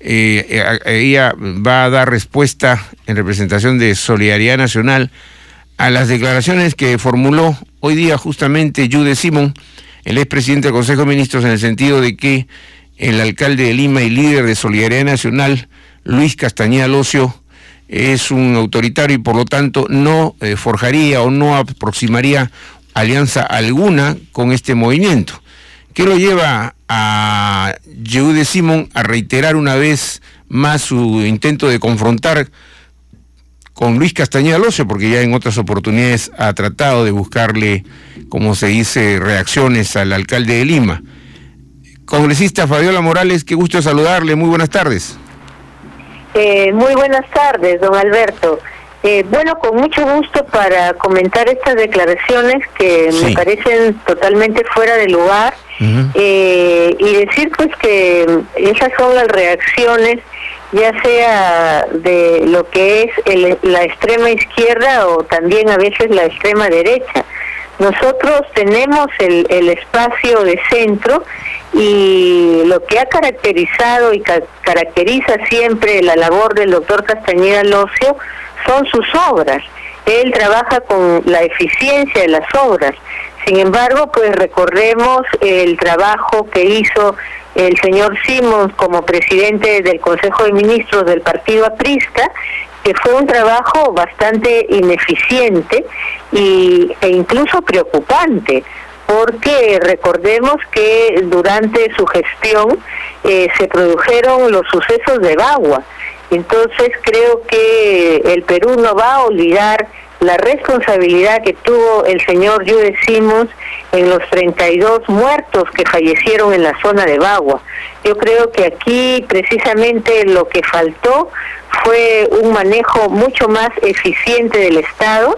ella va a dar respuesta en representación de Solidaridad Nacional a las declaraciones que formuló hoy día justamente Yude Simón, el expresidente del Consejo de Ministros, en el sentido de que el alcalde de Lima y líder de Solidaridad Nacional, Luis Castañeda Locio, es un autoritario y por lo tanto no forjaría o no aproximaría alianza alguna con este movimiento. ¿Qué lo lleva a Yehude Simón a reiterar una vez más su intento de confrontar con Luis Castañeda Locio? Porque ya en otras oportunidades ha tratado de buscarle, como se dice, reacciones al alcalde de Lima. Congresista Fabiola Morales, qué gusto saludarle, muy buenas tardes. Muy buenas tardes, don Alberto. Bueno, con mucho gusto para comentar estas declaraciones que me parecen totalmente fuera de lugar, y decir pues que esas son las reacciones, ya sea de lo que es la extrema izquierda o también a veces la extrema derecha. Nosotros tenemos el espacio de centro, y lo que ha caracterizado y caracteriza siempre la labor del doctor Castañeda Locio son sus obras. Él trabaja con la eficiencia de las obras. Sin embargo, pues recordemos el trabajo que hizo el señor Simons como presidente del Consejo de Ministros del Partido Aprista, que fue un trabajo bastante ineficiente e incluso preocupante, porque recordemos que durante su gestión se produjeron los sucesos de Bagua. Entonces creo que el Perú no va a olvidar la responsabilidad que tuvo el señor Yude Simons en los 32 muertos que fallecieron en la zona de Bagua. Yo creo que aquí precisamente lo que faltó fue un manejo mucho más eficiente del Estado,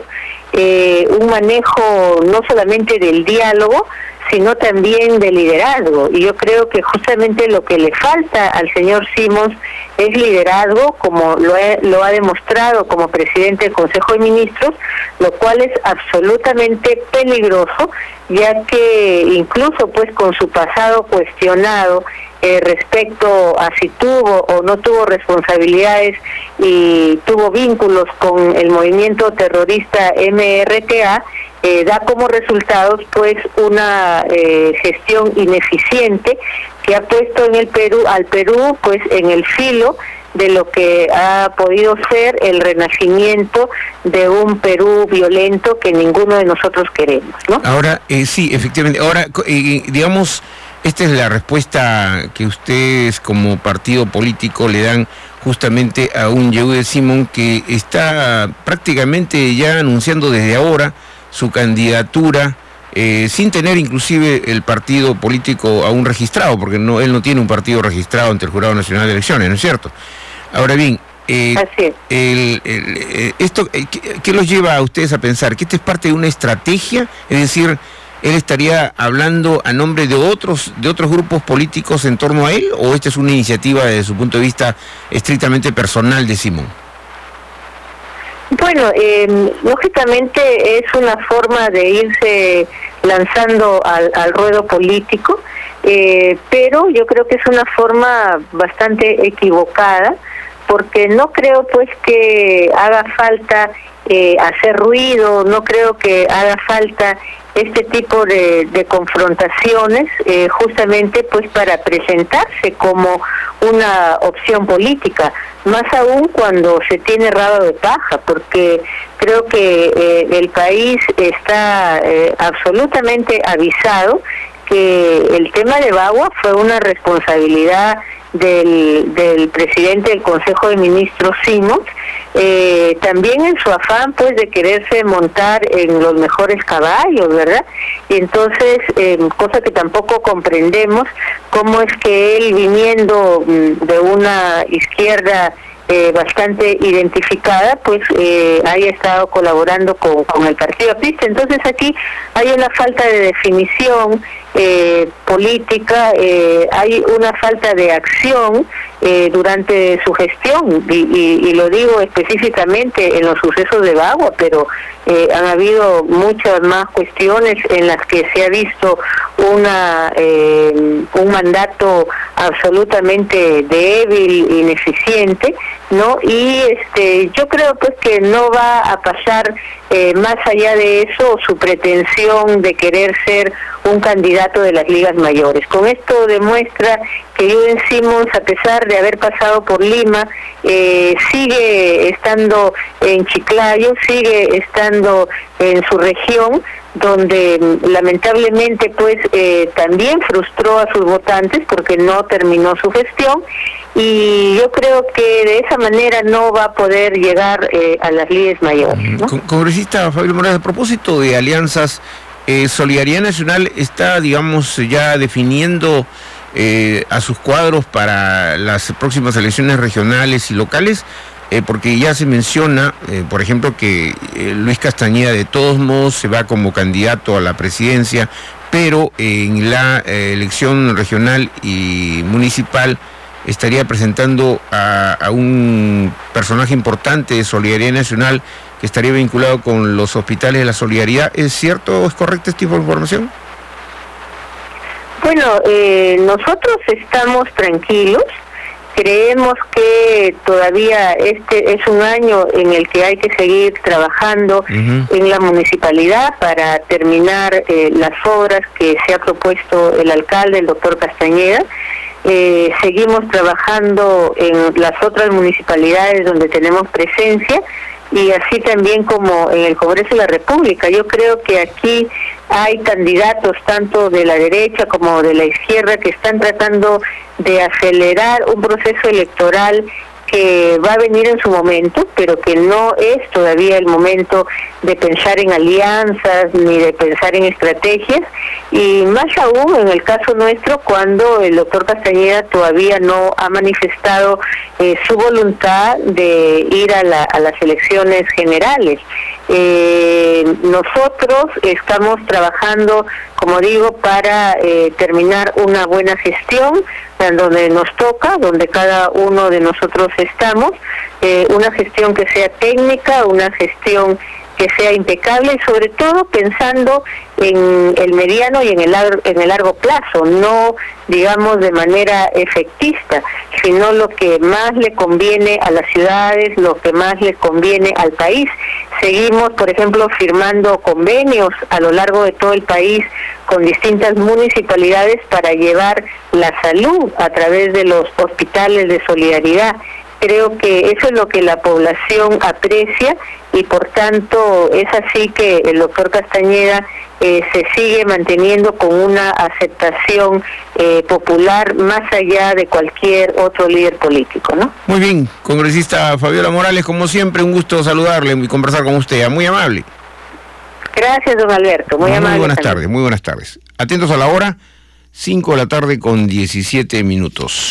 un manejo no solamente del diálogo, sino también de liderazgo. Y yo creo que justamente lo que le falta al señor Simons es liderazgo, como lo ha demostrado como presidente del Consejo de Ministros, lo cual es absolutamente peligroso, ya que incluso pues con su pasado cuestionado respecto a si tuvo o no tuvo responsabilidades y tuvo vínculos con el movimiento terrorista MRTA, da como resultados pues una gestión ineficiente que ha puesto al Perú pues en el filo de lo que ha podido ser el renacimiento de un Perú violento que ninguno de nosotros queremos, ¿no? Ahora, sí, efectivamente. Ahora, digamos, esta es la respuesta que ustedes como partido político le dan justamente a un Yehude Simón que está prácticamente ya anunciando desde ahora su candidatura, sin tener inclusive el partido político aún registrado, porque él no tiene un partido registrado ante el Jurado Nacional de Elecciones, ¿no es cierto? Ahora bien, esto, ¿qué los lleva a ustedes a pensar? ¿Que esta es parte de una estrategia? Es decir, ¿él estaría hablando a nombre de otros grupos políticos en torno a él, o esta es una iniciativa desde su punto de vista estrictamente personal de Simón? Bueno, lógicamente es una forma de irse lanzando al ruedo político, pero yo creo que es una forma bastante equivocada, porque no creo pues que haga falta hacer ruido, no creo que haga falta este tipo de confrontaciones, justamente pues para presentarse como una opción política, más aún cuando se tiene rabo de paja, porque creo que el país está absolutamente avisado que el tema de Bagua fue una responsabilidad del presidente del Consejo de Ministros, Simons, también en su afán pues de quererse montar en los mejores caballos, ¿verdad? Y entonces, cosa que tampoco comprendemos, cómo es que él, viniendo de una izquierda bastante identificada, pues haya estado colaborando con el Partido Aprista. Entonces aquí hay una falta de definición política, hay una falta de acción durante su gestión, y lo digo específicamente en los sucesos de Bagua, pero han habido muchas más cuestiones en las que se ha visto un mandato absolutamente débil, ineficiente, ¿no? Y yo creo pues que no va a pasar más allá de eso su pretensión de querer ser un candidato de las ligas mayores. Con esto demuestra que Juden Simons, a pesar de haber pasado por Lima, sigue estando en Chiclayo, sigue estando en su región, donde lamentablemente pues también frustró a sus votantes porque no terminó su gestión, y yo creo que de esa manera no va a poder llegar a las ligas mayores, ¿no? Congresista Fabiola Morales, a propósito de alianzas, Solidaridad Nacional está, digamos, ya definiendo a sus cuadros para las próximas elecciones regionales y locales, porque ya se menciona, por ejemplo, que Luis Castañeda de todos modos se va como candidato a la presidencia, pero en la elección regional y municipal estaría presentando a un personaje importante de Solidaridad Nacional que estaría vinculado con los hospitales de la Solidaridad. ¿Es cierto, es correcta este tipo de información? Bueno, nosotros estamos tranquilos. Creemos que todavía este es un año en el que hay que seguir trabajando en la municipalidad para terminar las obras que se ha propuesto el alcalde, el doctor Castañeda. Seguimos trabajando en las otras municipalidades donde tenemos presencia, y así también como en el Congreso de la República. Yo creo que aquí hay candidatos tanto de la derecha como de la izquierda que están tratando de acelerar un proceso electoral que va a venir en su momento, pero que no es todavía el momento de pensar en alianzas ni de pensar en estrategias, y más aún en el caso nuestro, cuando el doctor Castañeda todavía no ha manifestado su voluntad de ir a las elecciones generales. Nosotros estamos trabajando, como digo, para terminar una buena gestión donde nos toca, donde cada uno de nosotros estamos, una gestión que sea técnica, una gestión que sea impecable, y sobre todo pensando en el mediano y en el largo plazo, no digamos de manera efectista, sino lo que más le conviene a las ciudades, lo que más le conviene al país. Seguimos, por ejemplo, firmando convenios a lo largo de todo el país con distintas municipalidades para llevar la salud a través de los hospitales de Solidaridad. Creo que eso es lo que la población aprecia, y por tanto es así que el doctor Castañeda se sigue manteniendo con una aceptación popular más allá de cualquier otro líder político, ¿no? Muy bien, congresista Fabiola Morales, como siempre, un gusto saludarle y conversar con usted, muy amable. Gracias, don Alberto, muy amable. Muy buenas tardes, muy buenas tardes. Atentos a la hora, 5 de la tarde con 17 minutos.